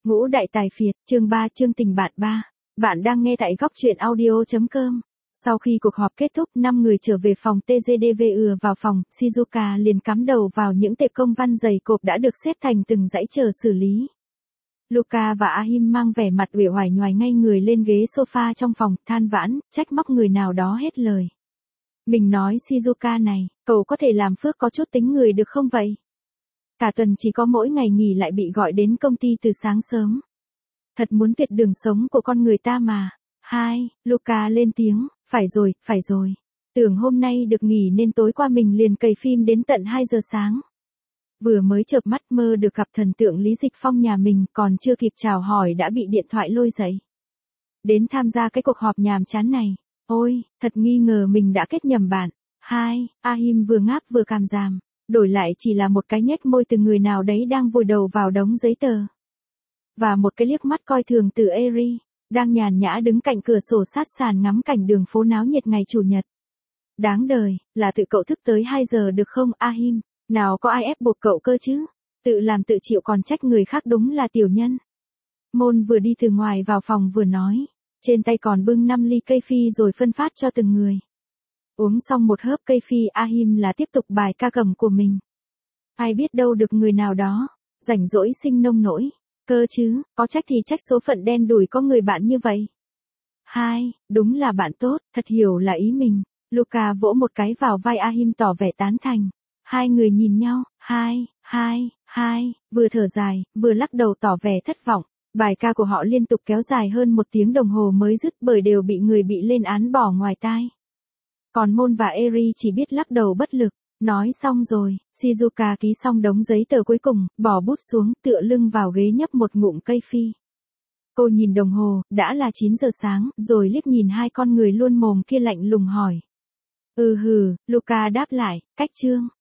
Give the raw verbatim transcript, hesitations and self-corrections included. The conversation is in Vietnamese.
Ngũ đại tài phiệt, chương ba chương tình bạn ba. Bạn đang nghe tại góc truyện audio chấm com. Sau khi cuộc họp kết thúc, năm người trở về phòng tê giê đê vê ừa vào phòng, Shizuka liền cắm đầu vào những tệp công văn dày cộp đã được xếp thành từng dãy chờ xử lý. Luca và Ahim mang vẻ mặt uể oải nhoài ngay người lên ghế sofa trong phòng, than vãn, trách móc người nào đó hết lời. Mình nói Shizuka này, cậu có thể làm phước có chút tính người được không vậy? Cả tuần chỉ có mỗi ngày nghỉ lại bị gọi đến công ty từ sáng sớm. Thật muốn tuyệt đường sống của con người ta mà. Hai, Luca lên tiếng, phải rồi, phải rồi. Tưởng hôm nay được nghỉ nên tối qua mình liền cày phim đến tận hai giờ sáng. Vừa mới chợp mắt mơ được gặp thần tượng Lý Dịch Phong nhà mình, còn chưa kịp chào hỏi đã bị điện thoại lôi dậy. Đến tham gia cái cuộc họp nhàm chán này. Ôi, thật nghi ngờ mình đã kết nhầm bạn. Hai, Ahim vừa ngáp vừa cảm giảm. Đổi lại chỉ là một cái nhếch môi từ người nào đấy đang vùi đầu vào đống giấy tờ. Và một cái liếc mắt coi thường từ Eri, đang nhàn nhã đứng cạnh cửa sổ sát sàn ngắm cảnh đường phố náo nhiệt ngày Chủ nhật. Đáng đời, là tự cậu thức tới hai giờ được không Ahim? Nào có ai ép buộc cậu cơ chứ? Tự làm tự chịu còn trách người khác đúng là tiểu nhân. Môn vừa đi từ ngoài vào phòng vừa nói, trên tay còn bưng năm ly cây phi rồi phân phát cho từng người. Uống xong một hớp cây phi, Ahim là tiếp tục bài ca cầm của mình. Ai biết đâu được người nào đó, rảnh rỗi sinh nông nỗi, cơ chứ, có trách thì trách số phận đen đủi có người bạn như vậy. Hai, đúng là bạn tốt, thật hiểu là ý mình. Luca vỗ một cái vào vai Ahim tỏ vẻ tán thành. Hai người nhìn nhau, hai, hai, hai, vừa thở dài, vừa lắc đầu tỏ vẻ thất vọng. Bài ca của họ liên tục kéo dài hơn một tiếng đồng hồ mới dứt bởi đều bị người bị lên án bỏ ngoài tai. Còn Môn và Eri chỉ biết lắc đầu bất lực. Nói xong rồi, Shizuka ký xong đống giấy tờ cuối cùng, bỏ bút xuống, tựa lưng vào ghế nhấp một ngụm cây phi. Cô nhìn đồng hồ, đã là chín giờ sáng, rồi liếc nhìn hai con người luôn mồm kia lạnh lùng hỏi. Ừ hừ, Luca đáp lại, cách chương.